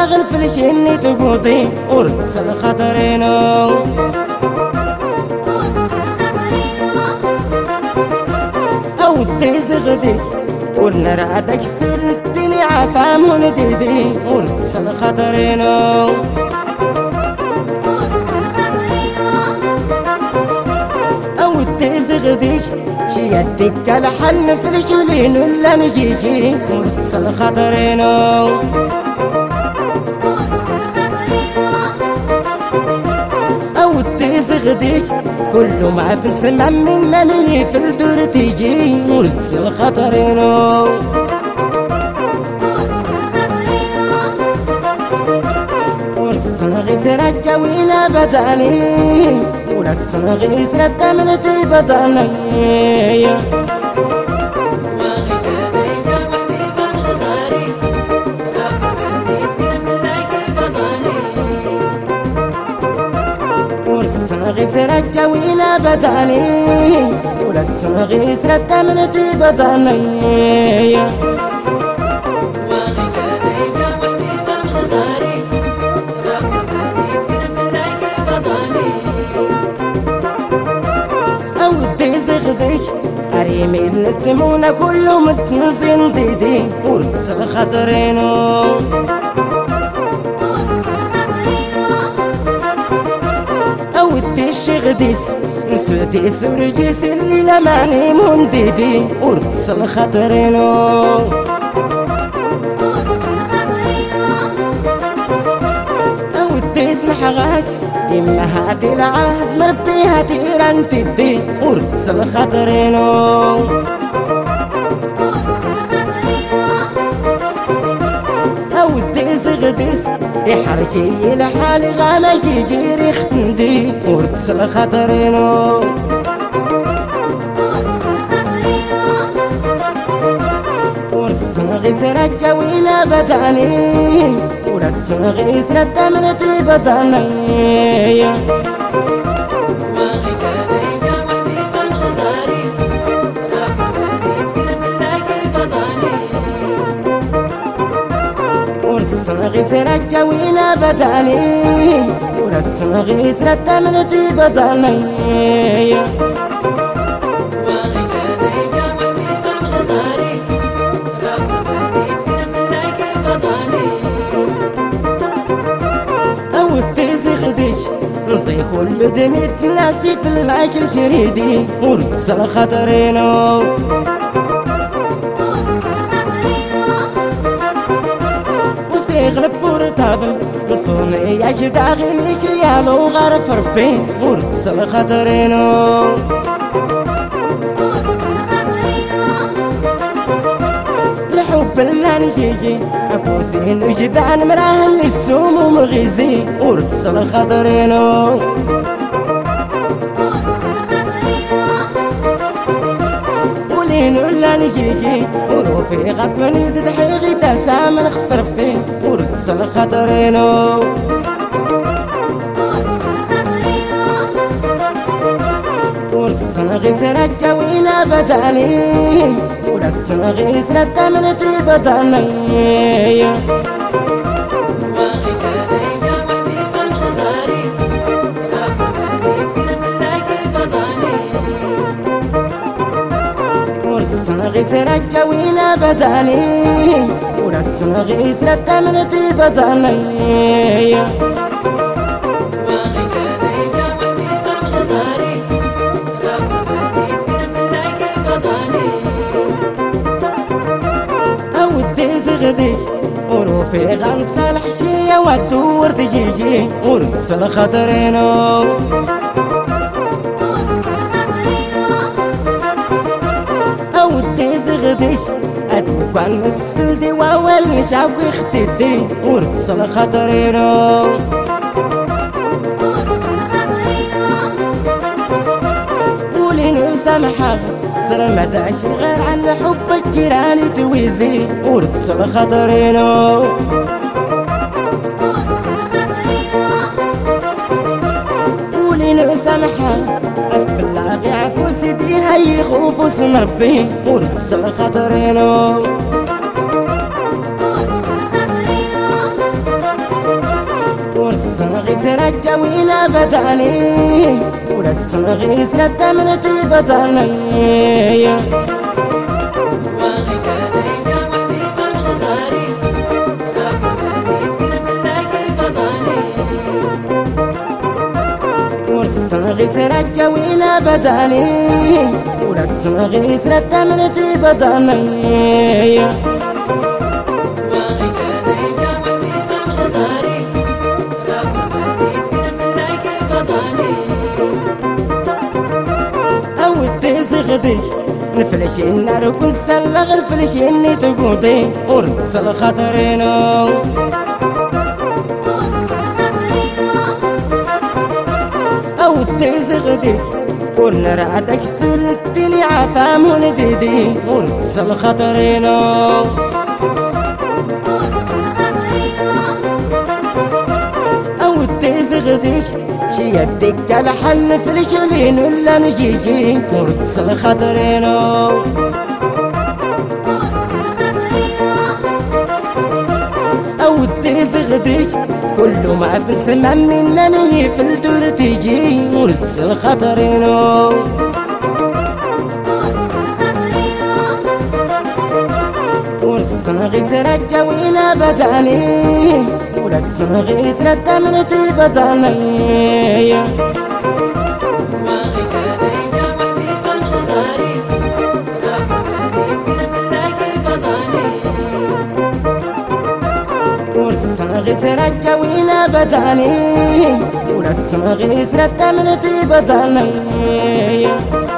غنفلك اني تقوطي ورقص الخطرينو اودي زغدي ونرعدك سلتني عفام ونديدي ورقص الخطرينو اودي زغدي شيدك الحن في الجولين ولا نجيجي ورقص الخطرينو زغديك كله ما في السماء منا اللي في الدور تيجي ورقص الخطرينو ورصنا غيسرة كوينة بداني ورصنا غيسرة تمنتي بداني غيسرة كوينة بداني ولسنا غيسرة تمنتي بداني أودي زغدي أريمي التمونة كله متنزين ديدي ورقص الخطرينو ودي شغديس نسوتي سورجيس اللي لماني منديدي ورقص الخطرينو ودي سنحغاك إما هاتي العهد مربيها تيران تدي ورقص الخطرينو ودي زغديس يحركي لحالي غاما يجي ريختندي ورقص الخطرينو ورصنا غيسرة كوينة بداني ورصنا غيسرة تمنتي بداني ورصنا غيسرة كوينة بداني ورصنا غيسرة تمنتي بداني أودي زغدي نصي كل دميت ناسي في المايك الجريدي ورقص الخطرينو يغلب بورتابل وصوني يا كداغي مليك يالو غارف ربي ورقص الخطرينو الحب اللي نجيجي أفوسين وجبان مراهن للسوم ومغيزي ورقص الخطرينو ولينو اللي نجيجي وروفي غطوني تدحيغي تسامن خسر فيه ورقص الخطرينو ورصنا غيسرة كوينة بداني ورصنا غيسرة تمنتي بداني ورصنا غيسرة كوينة بداني ورصنا غيسرة تمنتي بداني أودي زغدي وروفي غنصالح شي ودور تجيجي ورقص الخطرينو أودي زغدي أدوكان مسفلدي وأول مجاوي اختدي ورقص الخطرينو قولينو سامحة صر مداش غير عن حبك كيراني تويزي ورقص الخطرينو قولينو سامحة أفلاغي عفو سيدي هاي خوف سنربي ورقص الخطرينو رجوينا بداني ولا الصنغي سرد من تبداني والصنغي رجوينا بداني ولا الصنغي سرد من تبداني غدي نفلش النار وكنسلغ الفلش اني تقوضي ورقص خاطرينو او تزغدي ونرعدك سلتني عفام ونديدي ورقص خاطرينو او تزغدي يدك على حل في الجلين ولا نجيجي ورقص خاطرينو او تزغدي كله ما في السما منا ني في الدور تيجي ورقص خاطرينو والصنغي رجوينا بداني ولا الصنغي سرد من تبداني والصنغي رجوينا بداني ولا الصنغي سرد من تبداني